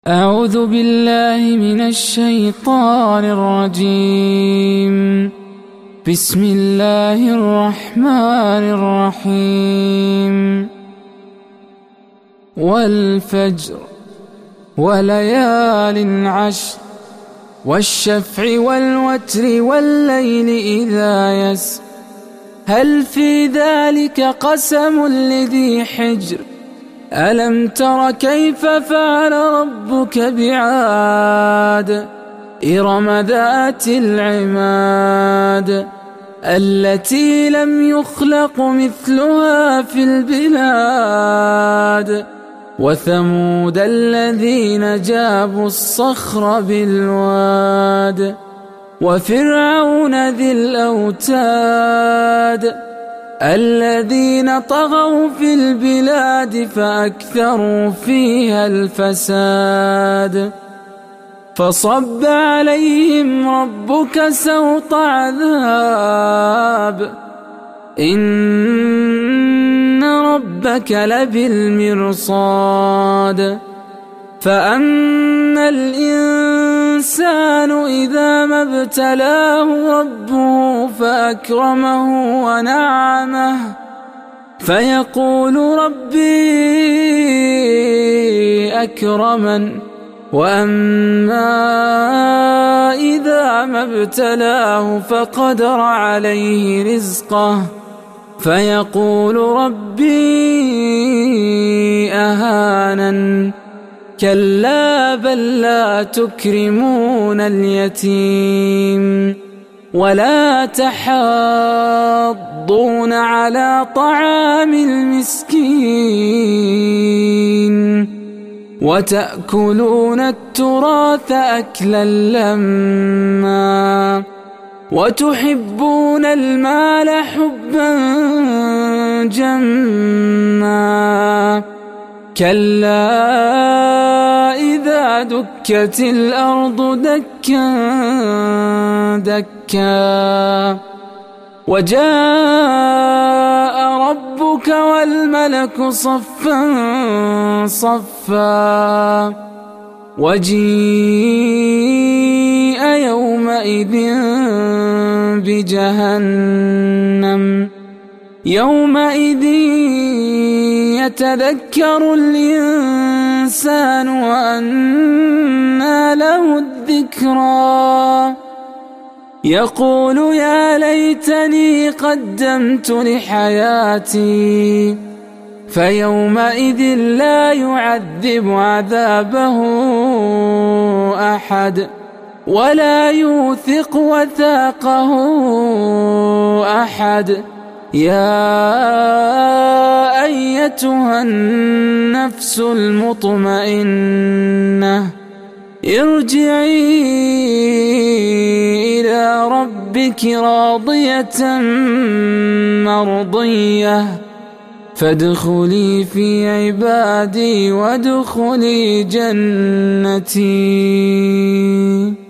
أعوذ بالله من الشيطان الرجيم. بسم الله الرحمن الرحيم. والفجر وليال عشر والشفع والوتر والليل إذا يسر هل في ذلك قسم لذي حجر ألم تر كيف فعل ربك بعاد إرم ذات العماد التي لم يخلق مثلها في البلاد وثمود الذين جابوا الصخر بالواد وفرعون ذي الأوتاد الذين طغوا في البلاد فأكثروا فيها الفساد فصب عليهم ربك سوط عذاب إن ربك لبالمرصاد فأما الإنسان إذا ما ابتلاه ربه فأكرمه ونعمه فيقول ربي أكرمن وأما إذا ما ابتلاه فقدر عليه رزقه فيقول ربي أهانن كلا بل لا تكرمون اليتيم ولا تحاضون على طعام المسكين وتأكلون التراث أكلا لما وتحبون المال حبا جما كلا إذا دكت الأرض دكا دكا وجاء ربك والملك صفا صفا وجيء يومئذ بجهنم يومئذ يتذكر الإنسان وأنى له الذكرى يقول يا ليتني قدمت لحياتي فيومئذ لا يعذب عذابه أحد ولا يوثق وثاقه أحد يا أيتها النفس المطمئنة ارجعي إلى ربك راضية مرضية فادخلي في عبادي وادخلي جنتي.